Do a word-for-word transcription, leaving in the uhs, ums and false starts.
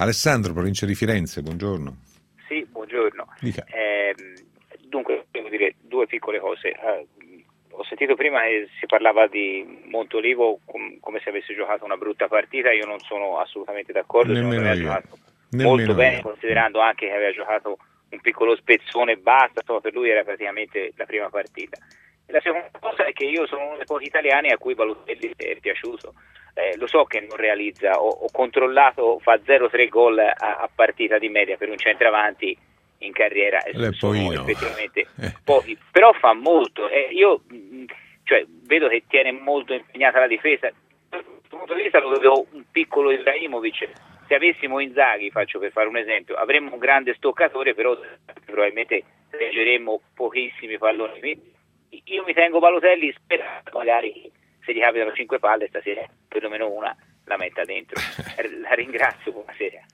Alessandro, provincia di Firenze, buongiorno. Sì, buongiorno. Eh, dunque, devo dire due piccole cose. Eh, ho sentito prima che si parlava di Montolivo com- come se avesse giocato una brutta partita. Io non sono assolutamente d'accordo. Nemmeno aveva io. giocato Nemmeno molto bene, io. considerando anche che aveva giocato un piccolo spezzone e basta, insomma, per lui era praticamente la prima partita. E la seconda cosa è che io sono uno dei pochi italiani a cui Balotelli è piaciuto. Eh, lo so che non realizza, ho, ho controllato, fa zero virgola tre gol a, a partita di media per un centravanti in carriera, e Lei sono pochino. effettivamente pochi, però fa molto. Eh, io mh, cioè, vedo che tiene molto impegnata la difesa. Da questo punto di vista lo vedo un piccolo Ibrahimovic. Se avessimo Inzaghi, faccio per fare un esempio, avremmo un grande stoccatore, però probabilmente leggeremmo pochissimi palloni. Quindi io mi tengo Balotelli, sperando magari se gli capitano cinque palle stasera, perlomeno una la metta dentro. La ringrazio, buonasera.